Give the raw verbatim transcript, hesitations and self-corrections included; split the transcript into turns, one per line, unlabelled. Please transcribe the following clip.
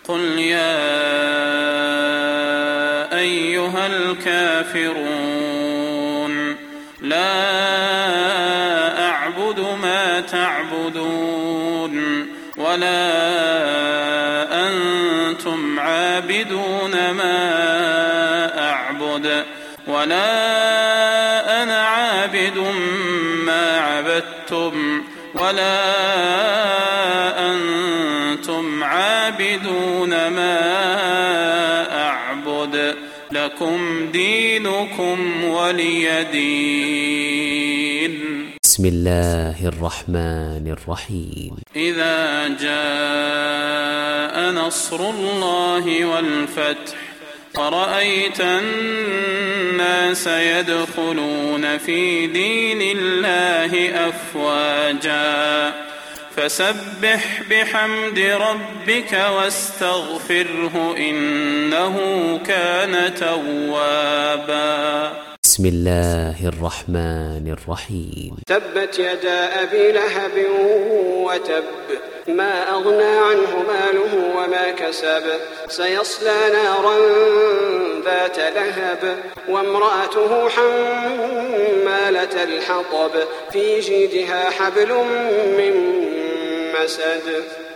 قل يا أيها الكافرون لا أعبد ما تعبدون ولا أنتم عابدون ما أعبد ولا أنا عابد ما عبدتم ولا أنتم عابدون ما أعبد لكم دينكم ولي دين.
بسم الله الرحمن الرحيم.
إذا جاء نصر الله والفتح ورأيت الناس يدخلون في دين الله أفواجا فسبح بحمد ربك واستغفره إنه كان توابا.
بسم الله الرحمن الرحيم.
تبت يدا أبي لهب وتب ما أغنى عنه ماله وما كسب سيصلى نارا ذات لهب وامرأته حمالة الحطب في جيدها حبل من مسد